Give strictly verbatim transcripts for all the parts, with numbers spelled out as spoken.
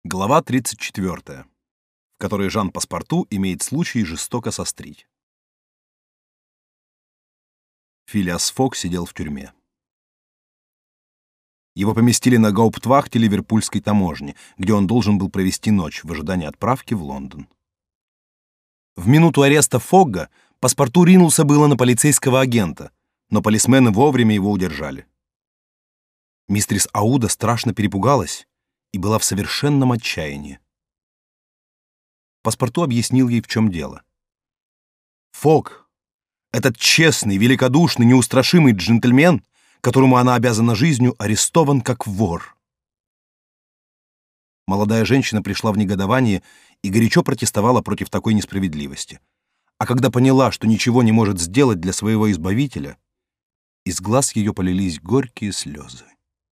Глава тридцать четвёртая, в которой Жан Паспарту имеет случай жестоко сострить. Филиас Фог сидел в тюрьме. Его поместили на гауптвахте ливерпульской таможни, где он должен был провести ночь в ожидании отправки в Лондон. В минуту ареста Фогга Паспарту ринулся было на полицейского агента, но полисмены вовремя его удержали. Мистрис Ауда страшно перепугалась и была в совершенном отчаянии. Паспарту объяснил ей, в чем дело. Фог, этот честный, великодушный, неустрашимый джентльмен, которому она обязана жизнью, арестован как вор. Молодая женщина пришла в негодование и горячо протестовала против такой несправедливости. А когда поняла, что ничего не может сделать для своего избавителя, из глаз ее полились горькие слезы.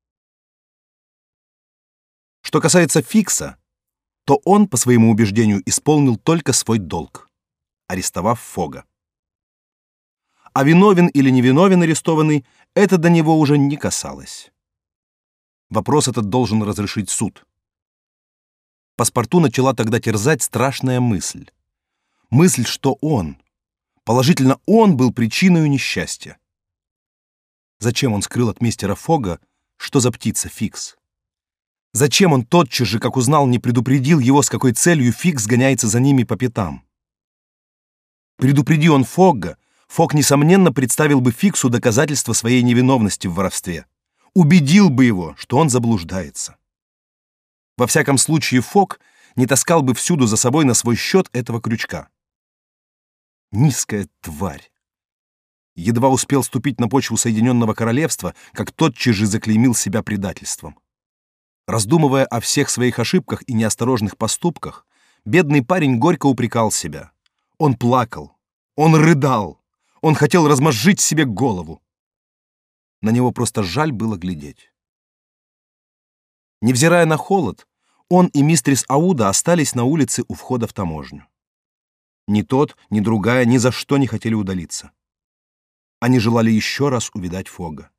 Что касается Фикса, то он, по своему убеждению, исполнил только свой долг, арестовав Фога. А виновен или невиновен арестованный, это до него уже не касалось. Вопрос этот должен разрешить суд. Паспарту начала тогда терзать страшная мысль. Мысль, что он, положительно он был причиной несчастья. Зачем он скрыл от мистера Фога, что за птица Фикс? Зачем он тотчас же, как узнал, не предупредил его, с какой целью Фикс гоняется за ними по пятам? Предупреди он Фогга, Фог, несомненно, представил бы Фиксу доказательства своей невиновности в воровстве, убедил бы его, что он заблуждается. Во всяком случае, Фог не таскал бы всюду за собой на свой счет этого крючка. Низкая тварь! Едва успел ступить на почву Соединенного Королевства, как тотчас же заклеймил себя предательством. Раздумывая о всех своих ошибках и неосторожных поступках, бедный парень горько упрекал себя. Он плакал, он рыдал, он хотел размозжить себе голову. На него просто жаль было глядеть. Невзирая на холод, он и мистрис Ауда остались на улице у входа в таможню. Ни тот, ни другая ни за что не хотели удалиться. Они желали еще раз увидать Фогга.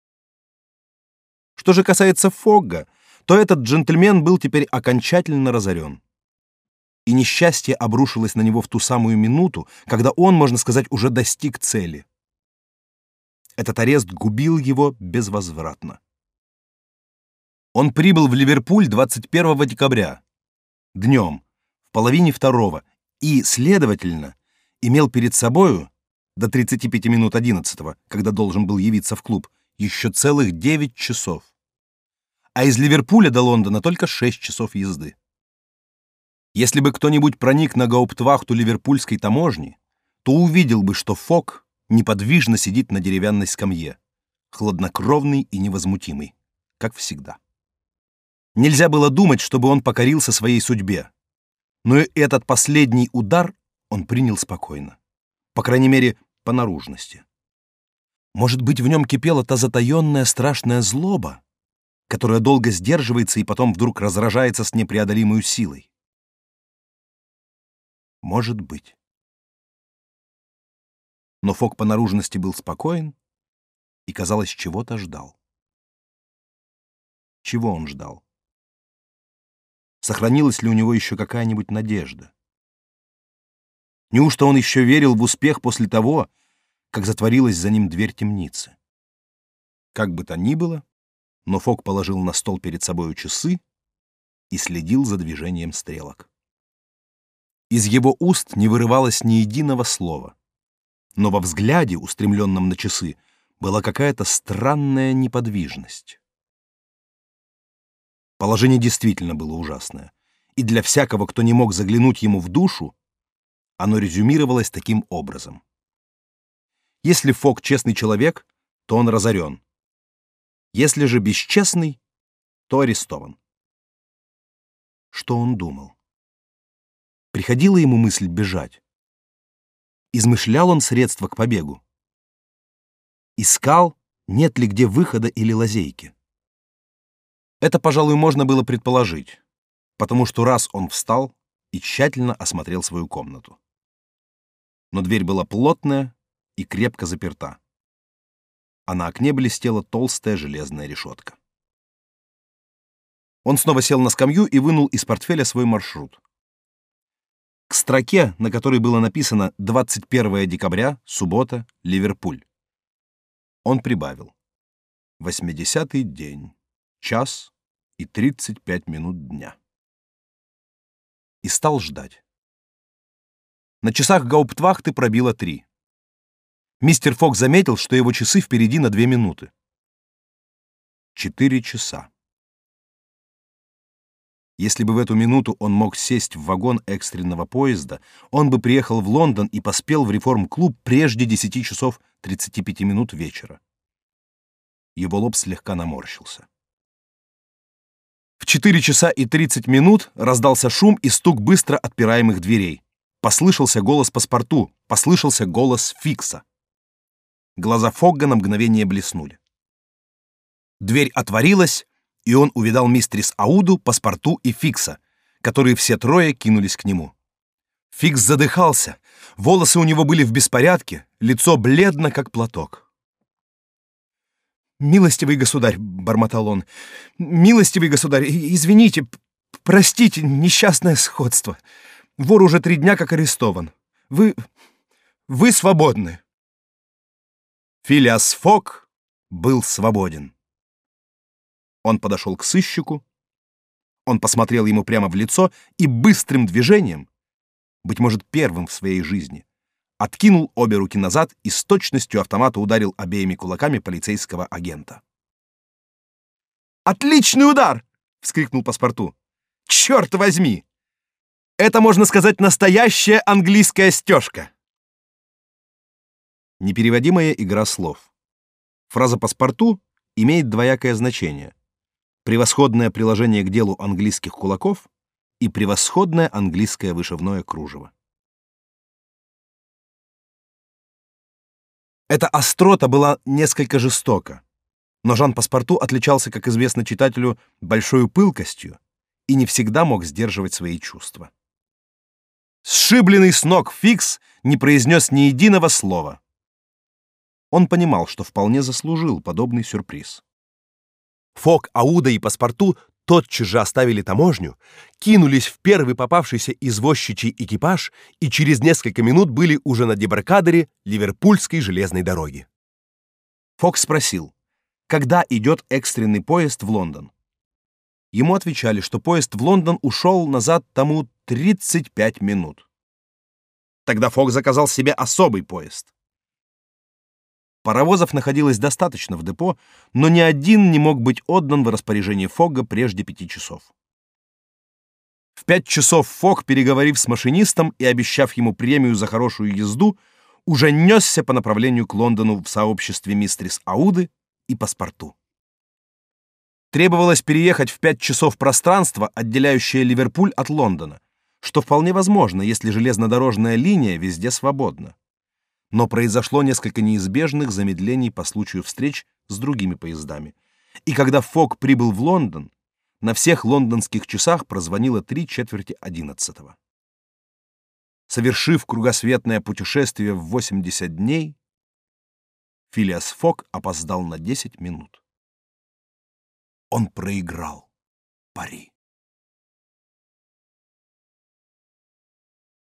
Что же касается Фогга, то этот джентльмен был теперь окончательно разорен. И несчастье обрушилось на него в ту самую минуту, когда он, можно сказать, уже достиг цели. Этот арест губил его безвозвратно. Он прибыл в Ливерпуль двадцать первого декабря, днем, в половине второго, и, следовательно, имел перед собою до тридцати пяти минут одиннадцатого, когда должен был явиться в клуб, еще целых девять часов. А из Ливерпуля до Лондона только шесть часов езды. Если бы кто-нибудь проник на гауптвахту ливерпульской таможни, то увидел бы, что Фог неподвижно сидит на деревянной скамье, хладнокровный и невозмутимый, как всегда. Нельзя было думать, чтобы он покорился своей судьбе, но и этот последний удар он принял спокойно, по крайней мере, по наружности. Может быть, в нем кипела та затаенная страшная злоба, которая долго сдерживается и потом вдруг разражается с непреодолимой силой. Может быть. Но Фог по наружности был спокоен и, казалось, чего-то ждал. Чего он ждал? Сохранилась ли у него еще какая-нибудь надежда? Неужто он еще верил в успех после того, как затворилась за ним дверь темницы? Как бы то ни было, но Фог положил на стол перед собою часы и следил за движением стрелок. Из его уст не вырывалось ни единого слова, но во взгляде, устремленном на часы, была какая-то странная неподвижность. Положение действительно было ужасное, и для всякого, кто не мог заглянуть ему в душу, оно резюмировалось таким образом. Если Фог честный человек, то он разорен. Если же бесчестный, то арестован. Что он думал? Приходила ему мысль бежать? Измышлял он средства к побегу? Искал, нет ли где выхода или лазейки? Это, пожалуй, можно было предположить, потому что раз он встал и тщательно осмотрел свою комнату. Но дверь была плотная и крепко заперта, а на окне блестела толстая железная решетка. Он снова сел на скамью и вынул из портфеля свой маршрут. К строке, на которой было написано двадцать первое декабря, суббота, Ливерпуль, он прибавил: восьмидесятый день, час и тридцать пять минут дня. И стал ждать. На часах гауптвахты пробило три. Мистер Фок заметил, что его часы впереди на две минуты. Четыре часа. Если бы в эту минуту он мог сесть в вагон экстренного поезда, он бы приехал в Лондон и поспел в реформ-клуб прежде десяти часов тридцати пяти минут вечера. Его лоб слегка наморщился. В четыре часа и тридцать минут раздался шум и стук быстро отпираемых дверей. Послышался голос паспорту, послышался голос Фикса. Глаза Фогга на мгновение блеснули. Дверь отворилась, и он увидал мистерис Ауду, паспорту и Фикса, которые все трое кинулись к нему. Фикс задыхался, волосы у него были в беспорядке, лицо бледно, как платок. «Милостивый государь», — бормотал он, — «милостивый государь, извините, простите несчастное сходство. Вор уже три дня как арестован. Вы... вы свободны». Филиас Фок был свободен. Он подошел к сыщику, он посмотрел ему прямо в лицо и быстрым движением, быть может, первым в своей жизни, откинул обе руки назад и с точностью автомата ударил обеими кулаками полицейского агента. «Отличный удар!» — вскрикнул паспорту. «Черт возьми! Это, можно сказать, настоящая английская стежка!» Непереводимая игра слов. Фраза паспорту имеет двоякое значение: превосходное приложение к делу английских кулаков и превосходное английское вышивное кружево. Эта острота была несколько жестока, но Жан Паспорту отличался, как известно читателю, большой пылкостью и не всегда мог сдерживать свои чувства. Сшибленный с ног Фикс не произнес ни единого слова. Он понимал, что вполне заслужил подобный сюрприз. Фок, Ауда и Паспорту тотчас же оставили таможню, кинулись в первый попавшийся извозчичий экипаж и через несколько минут были уже на дебаркадере Ливерпульской железной дороги. Фок спросил, когда идет экстренный поезд в Лондон. Ему отвечали, что поезд в Лондон ушел назад тому тридцать пять минут. Тогда Фок заказал себе особый поезд. Паровозов находилось достаточно в депо, но ни один не мог быть отдан в распоряжение Фогга прежде пяти часов. В пять часов Фог, переговорив с машинистом и обещав ему премию за хорошую езду, уже несся по направлению к Лондону в сообществе мистерис Ауды и Паспорту. Требовалось переехать в пять часов пространство, отделяющее Ливерпуль от Лондона, что вполне возможно, если железнодорожная линия везде свободна. Но произошло несколько неизбежных замедлений по случаю встреч с другими поездами. И когда Фок прибыл в Лондон, на всех лондонских часах прозвонило три четверти одиннадцатого. Совершив кругосветное путешествие в восемьдесят дней, Филиас Фок опоздал на десять минут. Он проиграл пари.